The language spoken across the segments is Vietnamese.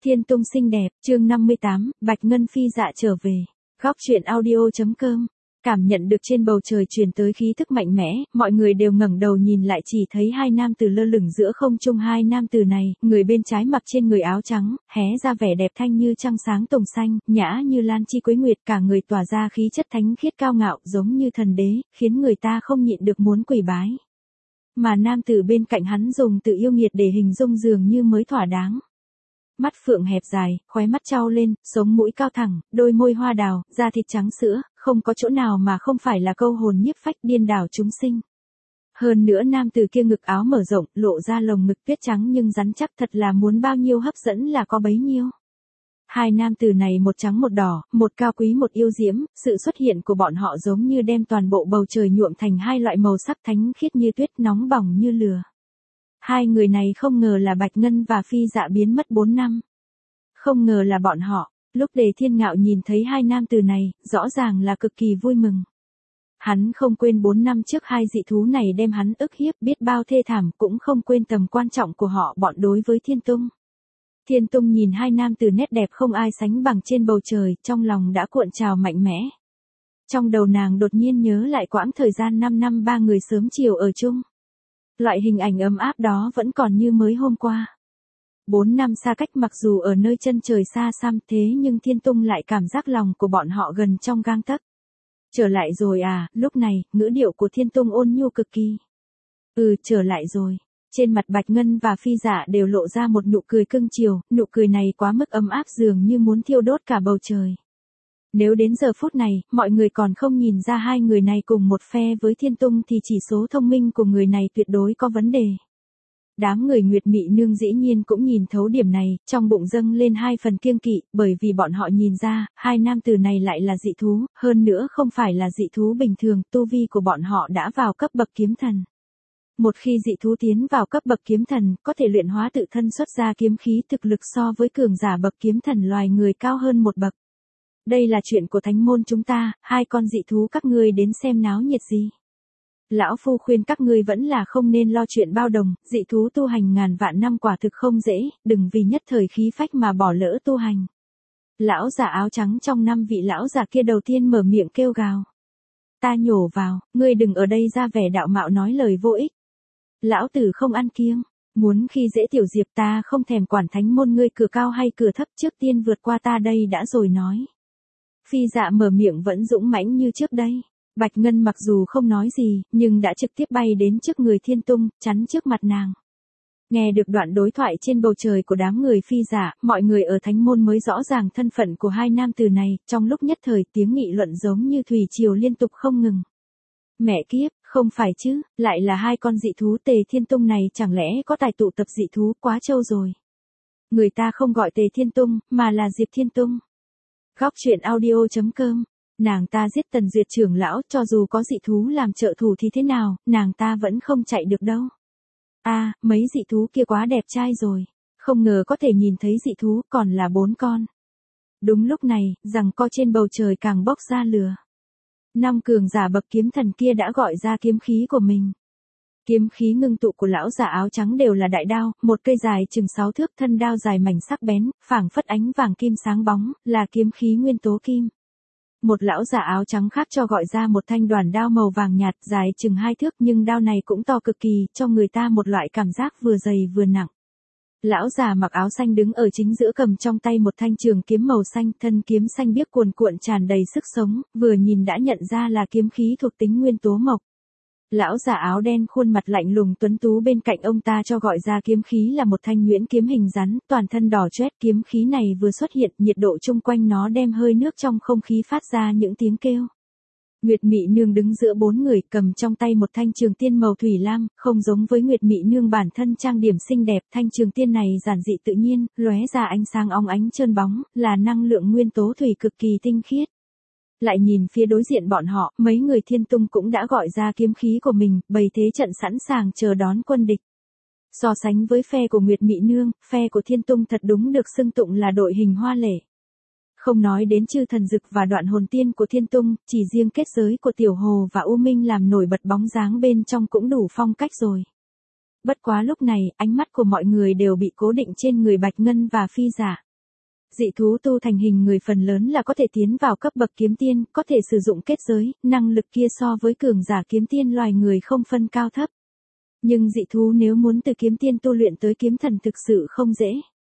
Thiên Tung xinh đẹp, chương 58, Bạch Ngân Phi dạ trở về. Góc truyện audio.com. Cảm nhận được trên bầu trời truyền tới khí thức mạnh mẽ, mọi người đều ngẩng đầu nhìn lại chỉ thấy hai nam tử lơ lửng giữa không trung. Hai nam tử này, người bên trái mặc trên người áo trắng, hé ra vẻ đẹp thanh như trăng sáng tùng xanh, nhã như lan chi quế nguyệt, cả người tỏa ra khí chất thánh khiết cao ngạo, giống như thần đế, khiến người ta không nhịn được muốn quỳ bái. Mà nam tử bên cạnh hắn dùng từ yêu nghiệt để hình dung dường như mới thỏa đáng. Mắt phượng hẹp dài, khóe mắt trao lên, sống mũi cao thẳng, đôi môi hoa đào, da thịt trắng sữa, không có chỗ nào mà không phải là câu hồn nhiếp phách điên đảo chúng sinh. Hơn nữa nam tử kia ngực áo mở rộng, lộ ra lồng ngực tuyết trắng nhưng rắn chắc, thật là muốn bao nhiêu hấp dẫn là có bấy nhiêu. Hai nam tử này một trắng một đỏ, một cao quý một yêu diễm, sự xuất hiện của bọn họ giống như đem toàn bộ bầu trời nhuộm thành hai loại màu sắc thánh khiết như tuyết, nóng bỏng như lửa. Hai người này không ngờ là Bạch Ngân và Phi Dạ biến mất 4 năm. Không ngờ là bọn họ. Lúc Đề Thiên Ngạo nhìn thấy hai nam tử này, rõ ràng là cực kỳ vui mừng. Hắn không quên 4 năm trước hai dị thú này đem hắn ức hiếp biết bao thê thảm, cũng không quên tầm quan trọng của họ bọn đối với Thiên Tung. Thiên Tung nhìn hai nam tử nét đẹp không ai sánh bằng trên bầu trời, trong lòng đã cuộn trào mạnh mẽ. Trong đầu nàng đột nhiên nhớ lại quãng thời gian 5 năm ba người sớm chiều ở chung. Loại hình ảnh ấm áp đó vẫn còn như mới hôm qua. 4 năm xa cách mặc dù ở nơi chân trời xa xăm thế nhưng Thiên Tung lại cảm giác lòng của bọn họ gần trong gang tấc. Trở lại rồi à, lúc này, ngữ điệu của Thiên Tung ôn nhu cực kỳ. Trở lại rồi. Trên mặt Bạch Ngân và Phi Dạ đều lộ ra một nụ cười cưng chiều, nụ cười này quá mức ấm áp dường như muốn thiêu đốt cả bầu trời. Nếu đến giờ phút này, mọi người còn không nhìn ra hai người này cùng một phe với Thiên Tung thì chỉ số thông minh của người này tuyệt đối có vấn đề. Đám người Nguyệt Mị Nương dĩ nhiên cũng nhìn thấu điểm này, trong bụng dâng lên hai phần kiêng kỵ, bởi vì bọn họ nhìn ra, hai nam tử này lại là dị thú, hơn nữa không phải là dị thú bình thường, tu vi của bọn họ đã vào cấp bậc kiếm thần. Một khi dị thú tiến vào cấp bậc kiếm thần, có thể luyện hóa tự thân xuất ra kiếm khí, thực lực so với cường giả bậc kiếm thần loài người cao hơn một bậc. Đây là chuyện của thánh môn chúng ta, hai con dị thú các ngươi đến xem náo nhiệt gì. Lão phu khuyên các ngươi vẫn là không nên lo chuyện bao đồng, dị thú tu hành ngàn vạn năm quả thực không dễ, đừng vì nhất thời khí phách mà bỏ lỡ tu hành. Lão già áo trắng trong 5 vị lão già kia đầu tiên mở miệng kêu gào. Ta nhổ vào, ngươi đừng ở đây ra vẻ đạo mạo nói lời vô ích. Lão tử không ăn kiêng, muốn khi dễ tiểu diệp ta không thèm quản thánh môn ngươi cửa cao hay cửa thấp, trước tiên vượt qua ta đây đã rồi nói. Phi Dạ mở miệng vẫn dũng mãnh như trước đây. Bạch Ngân mặc dù không nói gì, nhưng đã trực tiếp bay đến trước người Thiên Tung, chắn trước mặt nàng. Nghe được đoạn đối thoại trên bầu trời của đám người Phi Dạ, mọi người ở thánh môn mới rõ ràng thân phận của hai nam tử này, trong lúc nhất thời tiếng nghị luận giống như thủy triều liên tục không ngừng. Mẹ kiếp, không phải chứ, lại là hai con dị thú Tề Thiên Tung này, chẳng lẽ có tài tụ tập dị thú, quá trâu rồi. Người ta không gọi Tề Thiên Tung, mà là Diệp Thiên Tung. Góc truyện audio.com. Nàng ta giết Tần Duyệt trưởng lão, cho dù có dị thú làm trợ thủ thì thế nào, nàng ta vẫn không chạy được đâu. Mấy dị thú kia quá đẹp trai rồi. Không ngờ có thể nhìn thấy dị thú, còn là 4 con. Đúng lúc này, giằng co trên bầu trời càng bốc ra lửa. 5 cường giả bậc kiếm thần kia đã gọi ra kiếm khí của mình. Kiếm khí ngưng tụ của lão giả áo trắng đều là đại đao, một cây dài chừng 6 thước, thân đao dài mảnh sắc bén, phảng phất ánh vàng kim sáng bóng, là kiếm khí nguyên tố kim. Một lão giả áo trắng khác cho gọi ra một thanh đoàn đao màu vàng nhạt dài chừng 2 thước, nhưng đao này cũng to cực kỳ, cho người ta một loại cảm giác vừa dày vừa nặng. Lão già mặc áo xanh đứng ở chính giữa cầm trong tay một thanh trường kiếm màu xanh, thân kiếm xanh biếc cuồn cuộn tràn đầy sức sống, vừa nhìn đã nhận ra là kiếm khí thuộc tính nguyên tố mộc. Lão già áo đen khuôn mặt lạnh lùng tuấn tú bên cạnh ông ta cho gọi ra kiếm khí là một thanh nhuyễn kiếm hình rắn, toàn thân đỏ chót, kiếm khí này vừa xuất hiện, nhiệt độ chung quanh nó đem hơi nước trong không khí phát ra những tiếng kêu. Nguyệt Mị Nương đứng giữa 4 người, cầm trong tay một thanh trường tiên màu thủy lam, không giống với Nguyệt Mị Nương bản thân trang điểm xinh đẹp, thanh trường tiên này giản dị tự nhiên, lóe ra ánh sáng óng ánh trơn bóng, là năng lượng nguyên tố thủy cực kỳ tinh khiết. Lại nhìn phía đối diện bọn họ, mấy người Thiên Tung cũng đã gọi ra kiếm khí của mình, bày thế trận sẵn sàng chờ đón quân địch. So sánh với phe của Nguyệt Mị Nương, phe của Thiên Tung thật đúng được xưng tụng là đội hình hoa lệ. Không nói đến chư thần dực và đoạn hồn tiên của Thiên Tung, chỉ riêng kết giới của Tiểu Hồ và U Minh làm nổi bật bóng dáng bên trong cũng đủ phong cách rồi. Bất quá lúc này, ánh mắt của mọi người đều bị cố định trên người Bạch Ngân và Phi Dạ. Dị thú tu thành hình người phần lớn là có thể tiến vào cấp bậc kiếm tiên, có thể sử dụng kết giới, năng lực kia so với cường giả kiếm tiên loài người không phân cao thấp. Nhưng dị thú nếu muốn từ kiếm tiên tu luyện tới kiếm thần thực sự không dễ.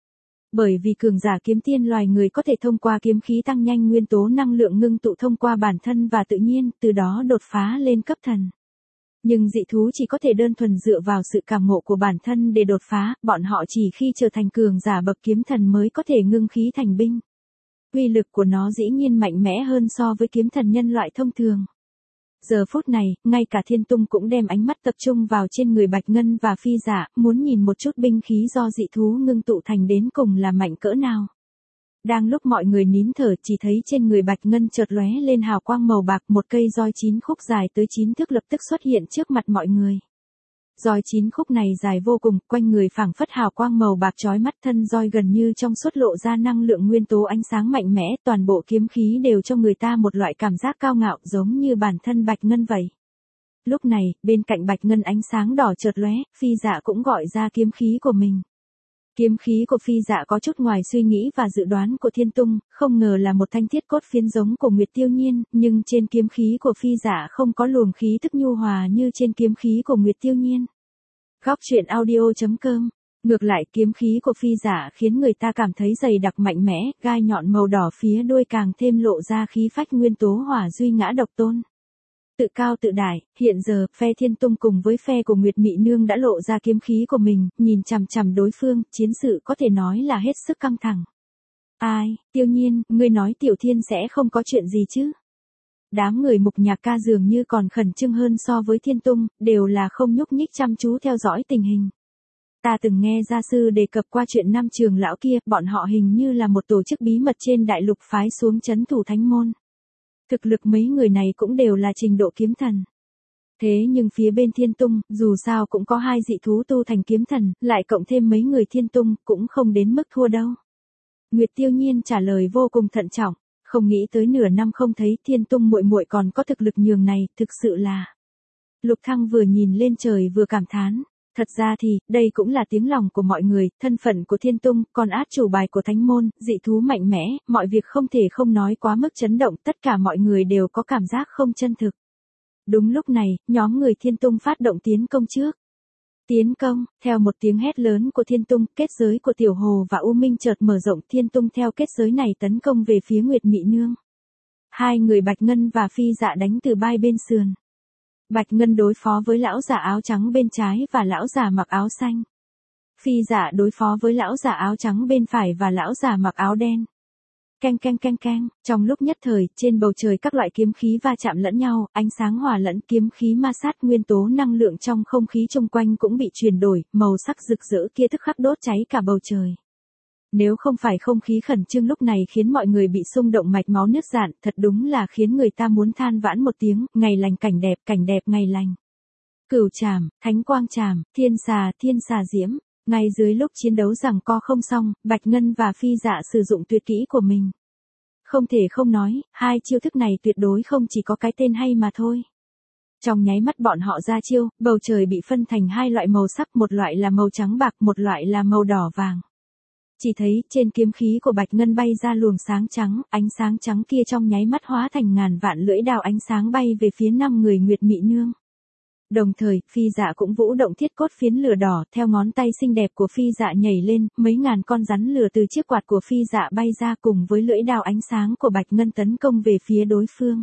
Bởi vì cường giả kiếm tiên loài người có thể thông qua kiếm khí tăng nhanh nguyên tố năng lượng ngưng tụ thông qua bản thân và tự nhiên, từ đó đột phá lên cấp thần. Nhưng dị thú chỉ có thể đơn thuần dựa vào sự cảm ngộ của bản thân để đột phá, bọn họ chỉ khi trở thành cường giả bậc kiếm thần mới có thể ngưng khí thành binh. Uy lực của nó dĩ nhiên mạnh mẽ hơn so với kiếm thần nhân loại thông thường. Giờ phút này, ngay cả Thiên Tung cũng đem ánh mắt tập trung vào trên người Bạch Ngân và Phi Dạ, muốn nhìn một chút binh khí do dị thú ngưng tụ thành đến cùng là mạnh cỡ nào. Đang lúc mọi người nín thở, chỉ thấy trên người Bạch Ngân chợt lóe lên hào quang màu bạc, một cây roi 9 khúc dài tới 9 thước lập tức xuất hiện trước mặt mọi người. Roi 9 khúc này dài vô cùng, quanh người phảng phất hào quang màu bạc chói mắt, thân roi gần như trong suốt lộ ra năng lượng nguyên tố ánh sáng mạnh mẽ, toàn bộ kiếm khí đều cho người ta một loại cảm giác cao ngạo giống như bản thân Bạch Ngân vậy. Lúc này, bên cạnh Bạch Ngân ánh sáng đỏ chợt lóe, Phi Dạ cũng gọi ra kiếm khí của mình. Kiếm khí của Phi Dạ có chút ngoài suy nghĩ và dự đoán của Thiên Tung, không ngờ là một thanh thiết cốt phiến giống của Nguyệt Tiêu Nhiên, nhưng trên kiếm khí của Phi Dạ không có luồng khí thức nhu hòa như trên kiếm khí của Nguyệt Tiêu Nhiên. Góc truyện audio.com. Ngược lại, kiếm khí của Phi Dạ khiến người ta cảm thấy dày đặc mạnh mẽ, gai nhọn màu đỏ phía đuôi càng thêm lộ ra khí phách nguyên tố hỏa duy ngã độc tôn. Tự cao tự đại, hiện giờ, phe Thiên Tung cùng với phe của Nguyệt Mị Nương đã lộ ra kiếm khí của mình, nhìn chằm chằm đối phương, chiến sự có thể nói là hết sức căng thẳng. Ai, Tiêu Nhiên, ngươi nói Tiểu Thiên sẽ không có chuyện gì chứ? Đám người Mục Nhạc Ca dường như còn khẩn trương hơn so với Thiên Tung, đều là không nhúc nhích chăm chú theo dõi tình hình. Ta từng nghe gia sư đề cập qua chuyện năm trường lão kia, bọn họ hình như là một tổ chức bí mật trên đại lục phái xuống trấn thủ thánh môn. Thực lực mấy người này cũng đều là trình độ kiếm thần. Thế nhưng phía bên Thiên Tung, dù sao cũng có 2 dị thú tu thành kiếm thần, lại cộng thêm mấy người Thiên Tung, cũng không đến mức thua đâu. Nguyệt Tiêu Nhiên trả lời vô cùng thận trọng, không nghĩ tới nửa năm không thấy Thiên Tung muội muội còn có thực lực nhường này, thực sự là. Lục Thăng vừa nhìn lên trời vừa cảm thán. Thật ra thì, đây cũng là tiếng lòng của mọi người, thân phận của Thiên Tung, còn át chủ bài của thánh môn, dị thú mạnh mẽ, mọi việc không thể không nói quá mức chấn động, tất cả mọi người đều có cảm giác không chân thực. Đúng lúc này, nhóm người Thiên Tung phát động tiến công trước. Tiến công, theo một tiếng hét lớn của Thiên Tung, kết giới của Tiểu Hồ và U Minh chợt mở rộng, Thiên Tung theo kết giới này tấn công về phía Nguyệt Mị Nương. 2 người Bạch Ngân và Phi Dạ đánh từ bai bên sườn. Bạch Ngân đối phó với lão giả áo trắng bên trái và lão giả mặc áo xanh. Phi Dạ đối phó với lão giả áo trắng bên phải và lão giả mặc áo đen. Keng keng keng keng, trong lúc nhất thời, trên bầu trời các loại kiếm khí va chạm lẫn nhau, ánh sáng hòa lẫn kiếm khí ma sát, nguyên tố năng lượng trong không khí xung quanh cũng bị chuyển đổi, màu sắc rực rỡ kia tức khắc đốt cháy cả bầu trời. Nếu không phải không khí khẩn trương lúc này khiến mọi người bị xung động mạch máu nứt rạn, thật đúng là khiến người ta muốn than vãn một tiếng, ngày lành cảnh đẹp ngày lành. Cửu trảm, thánh quang trảm, thiên xà diễm, ngay dưới lúc chiến đấu giằng co không xong, Bạch Ngân và Phi Dạ sử dụng tuyệt kỹ của mình. Không thể không nói, 2 chiêu thức này tuyệt đối không chỉ có cái tên hay mà thôi. Trong nháy mắt bọn họ ra chiêu, bầu trời bị phân thành 2 loại màu sắc, một loại là màu trắng bạc, một loại là màu đỏ vàng. Chỉ thấy, trên kiếm khí của Bạch Ngân bay ra luồng sáng trắng, ánh sáng trắng kia trong nháy mắt hóa thành ngàn vạn lưỡi đao ánh sáng bay về phía 5 người Nguyệt Mị Nương. Đồng thời, Phi Dạ cũng vũ động thiết cốt phiến lửa đỏ, theo ngón tay xinh đẹp của Phi Dạ nhảy lên, mấy ngàn con rắn lửa từ chiếc quạt của Phi Dạ bay ra cùng với lưỡi đao ánh sáng của Bạch Ngân tấn công về phía đối phương.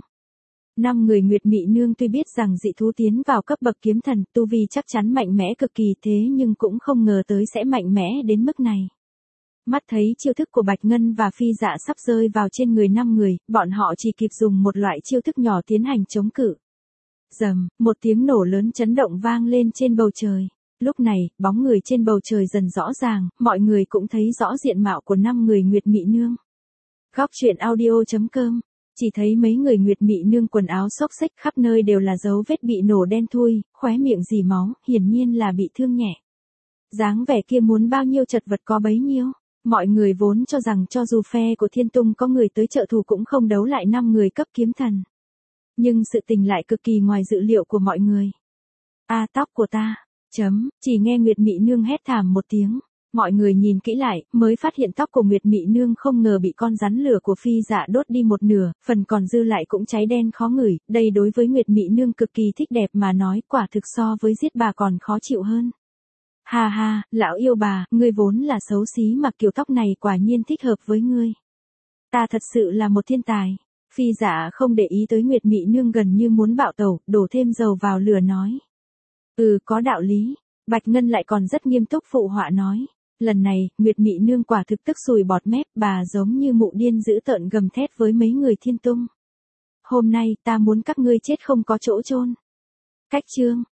5 người Nguyệt Mị Nương tuy biết rằng dị thú tiến vào cấp bậc kiếm thần, tu vi chắc chắn mạnh mẽ cực kỳ, thế nhưng cũng không ngờ tới sẽ mạnh mẽ đến mức này. Mắt thấy chiêu thức của Bạch Ngân và Phi Dạ sắp rơi vào trên người 5 người, bọn họ chỉ kịp dùng một loại chiêu thức nhỏ tiến hành chống cự. Rầm, một tiếng nổ lớn chấn động vang lên trên bầu trời. Lúc này, bóng người trên bầu trời dần rõ ràng, mọi người cũng thấy rõ diện mạo của 5 người Nguyệt Mị Nương. Góc truyện audio.com. Chỉ thấy mấy người Nguyệt Mị Nương quần áo xốc xếch, khắp nơi đều là dấu vết bị nổ đen thui, khóe miệng rỉ máu, hiển nhiên là bị thương nhẹ. Dáng vẻ kia muốn bao nhiêu chật vật có bấy nhiêu. Mọi người vốn cho rằng cho dù phe của Thiên Tung có người tới trợ thủ cũng không đấu lại 5 người cấp kiếm thần. Nhưng sự tình lại cực kỳ ngoài dự liệu của mọi người. A tóc của ta, chỉ nghe Nguyệt Mị Nương hét thảm một tiếng. Mọi người nhìn kỹ lại, mới phát hiện tóc của Nguyệt Mị Nương không ngờ bị con rắn lửa của Phi Dạ đốt đi một nửa, phần còn dư lại cũng cháy đen khó ngửi, đây đối với Nguyệt Mị Nương cực kỳ thích đẹp mà nói, quả thực so với giết bà còn khó chịu hơn. Ha ha, lão yêu bà, ngươi vốn là xấu xí mà kiểu tóc này quả nhiên thích hợp với ngươi. Ta thật sự là một thiên tài. Phi Dạ không để ý tới Nguyệt Mị Nương gần như muốn bạo tẩu, đổ thêm dầu vào lửa nói. Có đạo lý. Bạch Ngân lại còn rất nghiêm túc phụ họa nói. Lần này, Nguyệt Mị Nương quả thực tức sùi bọt mép, bà giống như mụ điên dữ tợn gầm thét với mấy người Thiên Tung. Hôm nay ta muốn các ngươi chết không có chỗ chôn. Cách chương